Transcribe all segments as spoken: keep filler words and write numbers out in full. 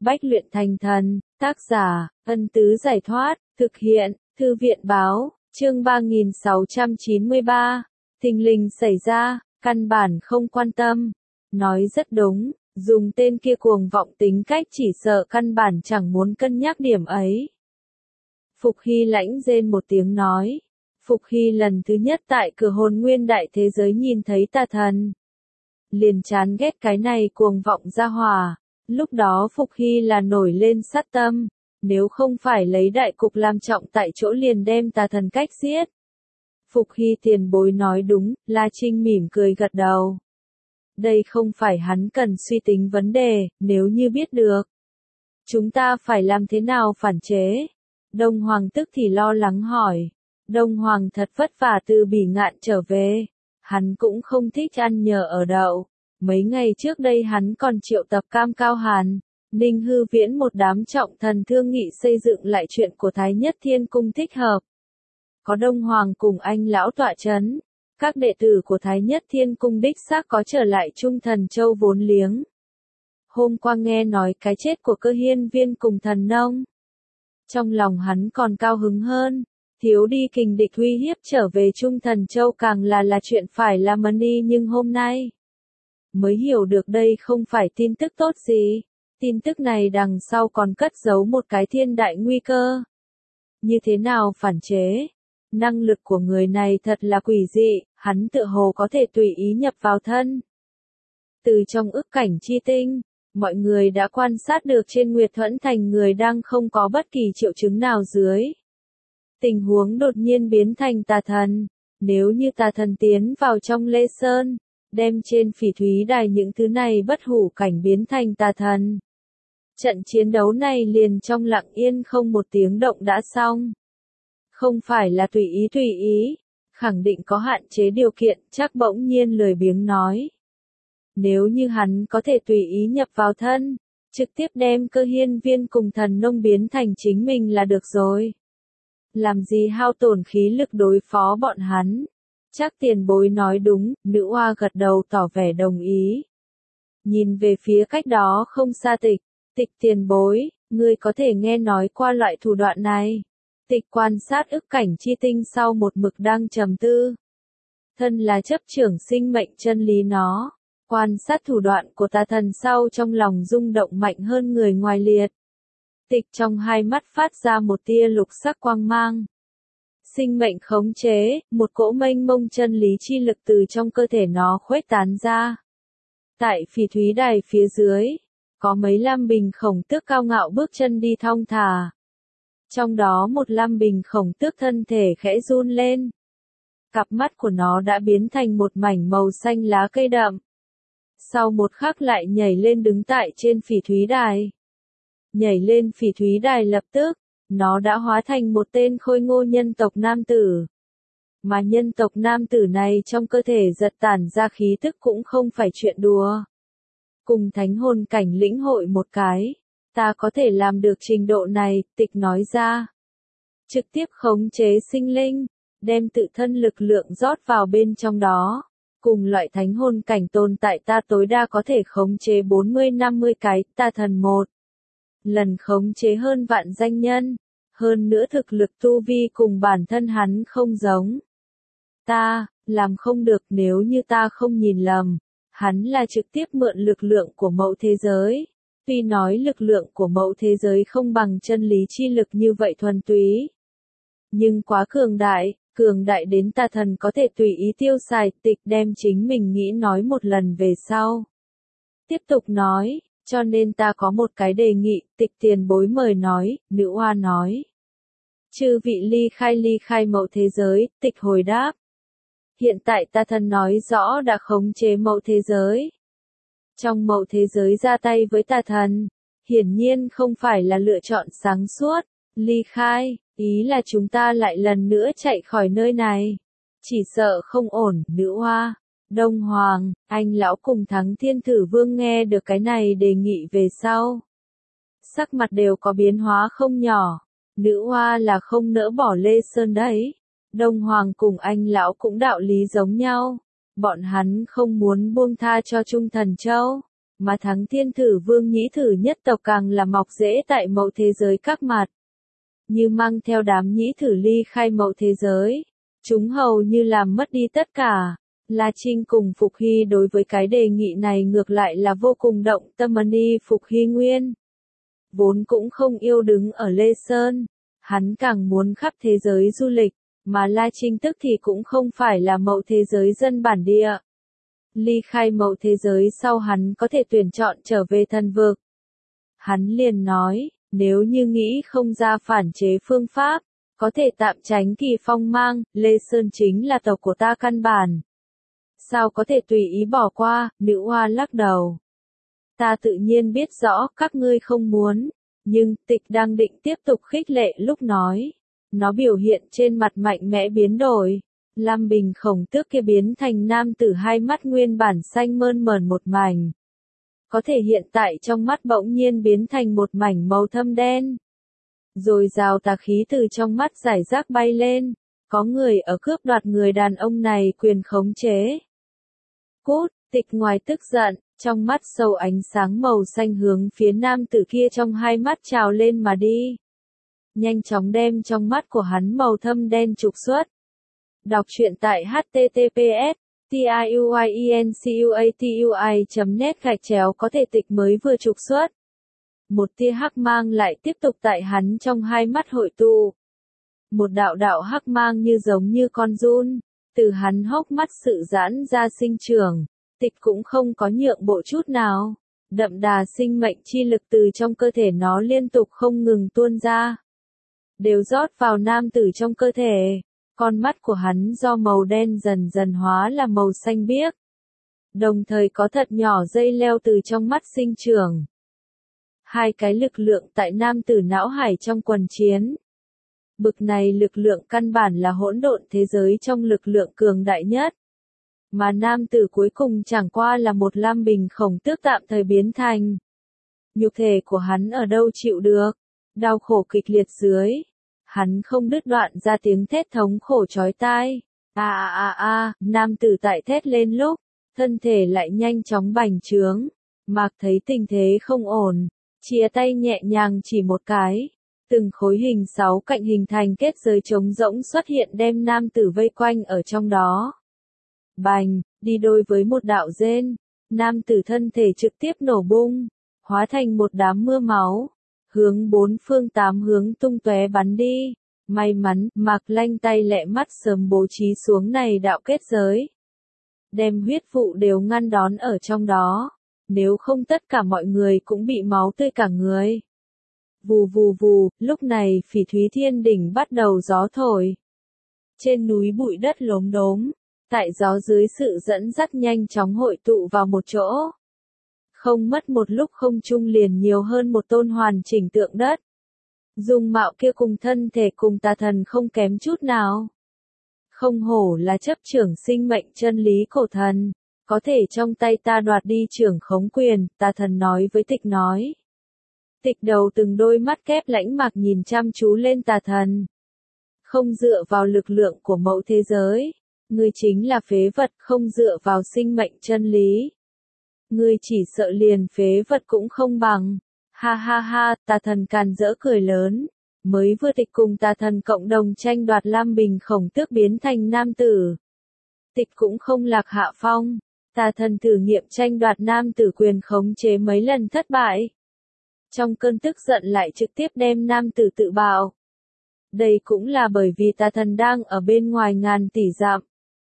bách luyện thành thần, tác giả, ân tứ giải thoát, thực hiện, thư viện báo, chương ba nghìn sáu trăm chín mươi ba, thình lình xảy ra, căn bản không quan tâm. Nói rất đúng, dùng tên kia cuồng vọng tính cách chỉ sợ căn bản chẳng muốn cân nhắc điểm ấy. Phục Hy lãnh rên một tiếng nói. Phục Hy lần thứ nhất tại cửa hồn nguyên đại thế giới nhìn thấy tà thần. Liền chán ghét cái này cuồng vọng ra hỏa. Lúc đó Phục Hy là nổi lên sát tâm. Nếu không phải lấy đại cục làm trọng tại chỗ liền đem tà thần cách giết. Phục Hy tiền bối nói đúng, La Trinh mỉm cười gật đầu. Đây không phải hắn cần suy tính vấn đề, nếu như biết được. Chúng ta phải làm thế nào phản chế? Đông Hoàng tức thì lo lắng hỏi. Đông Hoàng thật vất vả từ Bỉ Ngạn trở về. Hắn cũng không thích ăn nhờ ở đậu. Mấy ngày trước đây hắn còn triệu tập Cam Cao Hàn, Ninh Hư Viễn một đám trọng thần thương nghị xây dựng lại chuyện của Thái Nhất Thiên Cung thích hợp. Có Đông Hoàng cùng anh lão tọa chấn. Các đệ tử của Thái Nhất Thiên Cung đích xác có trở lại Trung Thần Châu vốn liếng. Hôm qua nghe nói cái chết của Cơ Hiên Viên cùng Thần Nông. Trong lòng hắn còn cao hứng hơn. Thiếu đi kình địch uy hiếp trở về Trung Thần Châu càng là là chuyện phải làm ân y, nhưng hôm nay mới hiểu được đây không phải tin tức tốt gì. Tin tức này đằng sau còn cất giấu một cái thiên đại nguy cơ. Như thế nào phản chế? Năng lực của người này thật là quỷ dị, hắn tựa hồ có thể tùy ý nhập vào thân. Từ trong ức cảnh chi tinh, mọi người đã quan sát được trên Nguyệt Thuẫn Thành người đang không có bất kỳ triệu chứng nào dưới. Tình huống đột nhiên biến thành tà thần. Nếu như tà thần tiến vào trong Lê Sơn, đem trên Phỉ Thúy Đài những thứ này bất hủ cảnh biến thành tà thần. Trận chiến đấu này liền trong lặng yên không một tiếng động đã xong. Không phải là tùy ý tùy ý, khẳng định có hạn chế điều kiện, chắc bỗng nhiên lười biếng nói. Nếu như hắn có thể tùy ý nhập vào thân, trực tiếp đem Cơ Hiên Viên cùng Thần Nông biến thành chính mình là được rồi. Làm gì hao tổn khí lực đối phó bọn hắn. Chắc tiền bối nói đúng, nữ oa gật đầu tỏ vẻ đồng ý. Nhìn về phía cách đó không xa Tịch, Tịch tiền bối, ngươi có thể nghe nói qua loại thủ đoạn này. Tịch quan sát ức cảnh chi tinh sau một mực đang trầm tư. Thân là chấp trưởng sinh mệnh chân lý nó, quan sát thủ đoạn của tà thần sau trong lòng rung động mạnh hơn người ngoài liệt. Tịch trong hai mắt phát ra một tia lục sắc quang mang. Sinh mệnh khống chế, một cỗ mênh mông chân lý chi lực từ trong cơ thể nó khuếch tán ra. Tại Phỉ Thúy Đài phía dưới, có mấy lam bình khổng tước cao ngạo bước chân đi thong thả. Trong đó một lam bình khổng tước thân thể khẽ run lên. Cặp mắt của nó đã biến thành một mảnh màu xanh lá cây đậm. Sau một khắc lại nhảy lên đứng tại trên Phỉ Thúy Đài. Nhảy lên Phỉ Thúy Đài lập tức, nó đã hóa thành một tên khôi ngô nhân tộc nam tử. Mà nhân tộc nam tử này trong cơ thể giật tản ra khí tức cũng không phải chuyện đùa. Cùng thánh hồn cảnh lĩnh hội một cái, ta có thể làm được trình độ này, Tịch nói ra. Trực tiếp khống chế sinh linh, đem tự thân lực lượng rót vào bên trong đó. Cùng loại thánh hồn cảnh tồn tại ta tối đa có thể khống chế bốn mươi năm mươi cái, ta thần một. Lần khống chế hơn vạn danh nhân, hơn nữa thực lực tu vi cùng bản thân hắn không giống. Ta, làm không được nếu như ta không nhìn lầm, hắn là trực tiếp mượn lực lượng của mẫu thế giới. Tuy nói lực lượng của mẫu thế giới không bằng chân lý chi lực như vậy thuần túy. Nhưng quá cường đại, cường đại đến tà thần có thể tùy ý tiêu xài. Tịch đem chính mình nghĩ nói một lần về sau. Tiếp tục nói. Cho nên ta có một cái đề nghị, Tịch tiền bối mời nói, nữ oa nói. Chư vị ly khai ly khai mẫu thế giới, Tịch hồi đáp. Hiện tại ta thần nói rõ đã khống chế mẫu thế giới. Trong mẫu thế giới ra tay với tà thần, hiển nhiên không phải là lựa chọn sáng suốt. Ly khai, ý là chúng ta lại lần nữa chạy khỏi nơi này. Chỉ sợ không ổn, nữ oa. Đông Hoàng, anh lão cùng Thắng Thiên Thử Vương nghe được cái này đề nghị về sau. Sắc mặt đều có biến hóa không nhỏ. Nữ oa là không nỡ bỏ Lê Sơn đấy. Đông Hoàng cùng anh lão cũng đạo lý giống nhau. Bọn hắn không muốn buông tha cho Trung Thần Châu. mà thắng thiên thử vương nhĩ thử nhất tộc càng là mọc rễ tại mậu thế giới các mặt. Như mang theo đám nhĩ thử ly khai mậu thế giới, chúng hầu như làm mất đi tất cả. La Trinh cùng Phục Hy đối với cái đề nghị này ngược lại là vô cùng động tâm. Ni Phục Hy nguyên vốn cũng không yêu đứng ở Lê Sơn, hắn càng muốn khắp thế giới du lịch, mà La Trinh tức thì cũng không phải là mậu thế giới dân bản địa. Ly khai mậu thế giới sau hắn có thể tuyển chọn trở về thần vực. Hắn liền nói, nếu như nghĩ không ra phản chế phương pháp, có thể tạm tránh kỳ phong mang, Lê Sơn chính là tộc của ta căn bản. Sao có thể tùy ý bỏ qua, nữ hoa lắc đầu. Ta tự nhiên biết rõ các ngươi không muốn, nhưng Tịch đang định tiếp tục khích lệ lúc nói. Nó biểu hiện trên mặt mạnh mẽ biến đổi. Lam Bình Khổng Tước kia biến thành nam tử hai mắt nguyên bản xanh mơn mởn một mảnh. Có thể hiện tại trong mắt bỗng nhiên biến thành một mảnh màu thâm đen. Rồi rào tà khí từ trong mắt giải rác bay lên. Có người ở cướp đoạt người đàn ông này quyền khống chế. Cút, Tịch ngoài tức giận, trong mắt sâu ánh sáng màu xanh hướng phía nam tử kia trong hai mắt trào lên mà đi. Nhanh chóng đem trong mắt của hắn màu thâm đen trục xuất. Đọc truyện tại h t t p s tiuiencuatui chấm net gạch chéo có thể Tịch mới vừa trục xuất. Một tia hắc mang lại tiếp tục tại hắn trong hai mắt hội tụ. Một đạo đạo hắc mang như giống như con giun, từ hắn hốc mắt sự giãn ra sinh trưởng. Tịch cũng không có nhượng bộ chút nào. Đậm đà sinh mệnh chi lực từ trong cơ thể nó liên tục không ngừng tuôn ra. Đều rót vào nam tử trong cơ thể. Con mắt của hắn do màu đen dần dần hóa là màu xanh biếc. Đồng thời có thật nhỏ dây leo từ trong mắt sinh trưởng. Hai cái lực lượng tại nam tử não hải trong quần chiến. Bực này lực lượng căn bản là hỗn độn thế giới trong lực lượng cường đại nhất. Mà nam tử cuối cùng chẳng qua là một Lam Bình Khổng Tước tạm thời biến thành. Nhục thể của hắn ở đâu chịu được. Đau khổ kịch liệt dưới. Hắn không đứt đoạn ra tiếng thét thống khổ chói tai. A a a a, nam tử tại thét lên lúc, thân thể lại nhanh chóng bành trướng. Mạc thấy tình thế không ổn, chia tay nhẹ nhàng chỉ một cái. Từng khối hình sáu cạnh hình thành kết giới trống rỗng xuất hiện đem nam tử vây quanh ở trong đó. Bành, đi đôi với một đạo rên, nam tử thân thể trực tiếp nổ bung, hóa thành một đám mưa máu, hướng bốn phương tám hướng tung tóe bắn đi. May mắn, Mạc Lanh tay lẹ mắt sớm bố trí xuống này đạo kết giới. Đem huyết vụ đều ngăn đón ở trong đó, nếu không tất cả mọi người cũng bị máu tươi cả người. Vù vù vù, lúc này Phỉ Thúy Thiên Đỉnh bắt đầu gió thổi. Trên núi bụi đất lốm đốm, tại gió dưới sự dẫn dắt nhanh chóng hội tụ vào một chỗ. Không mất một lúc không trung liền nhiều hơn một tôn hoàn chỉnh tượng đất. Dung mạo kia cùng thân thể cùng tà thần không kém chút nào. Không hổ là chấp trưởng sinh mệnh chân lý cổ thần, có thể trong tay ta đoạt đi trưởng khống quyền, tà thần nói với Tịch nói. Tịch đầu từng đôi mắt kép lãnh mạc nhìn chăm chú lên tà thần. Không dựa vào lực lượng của mẫu thế giới, ngươi chính là phế vật, không dựa vào sinh mệnh chân lý. Ngươi chỉ sợ liền phế vật cũng không bằng. Ha ha ha, tà thần càn rỡ cười lớn. Mới vừa Tịch cùng tà thần cộng đồng tranh đoạt Lam Bình Khổng Tước biến thành nam tử. Tịch cũng không lạc hạ phong. Tà thần thử nghiệm tranh đoạt nam tử quyền khống chế mấy lần thất bại. Trong cơn tức giận lại trực tiếp đem nam tử tự bạo. Đây cũng là bởi vì tà thần đang ở bên ngoài ngàn tỷ dặm.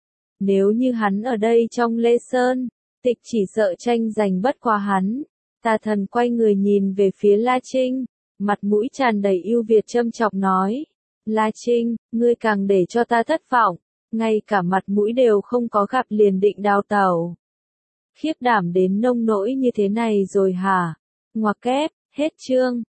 Nếu như hắn ở đây trong Lê Sơn, Tịch chỉ sợ tranh giành bất qua hắn. Tà thần quay người nhìn về phía La Trinh, mặt mũi tràn đầy ưu việt châm chọc nói. La Trinh, ngươi càng để cho ta thất vọng, ngay cả mặt mũi đều không có gặp liền định đào tẩu. Khiếp đảm đến nông nỗi như thế này rồi hả? Ngoặc kép, hết chương.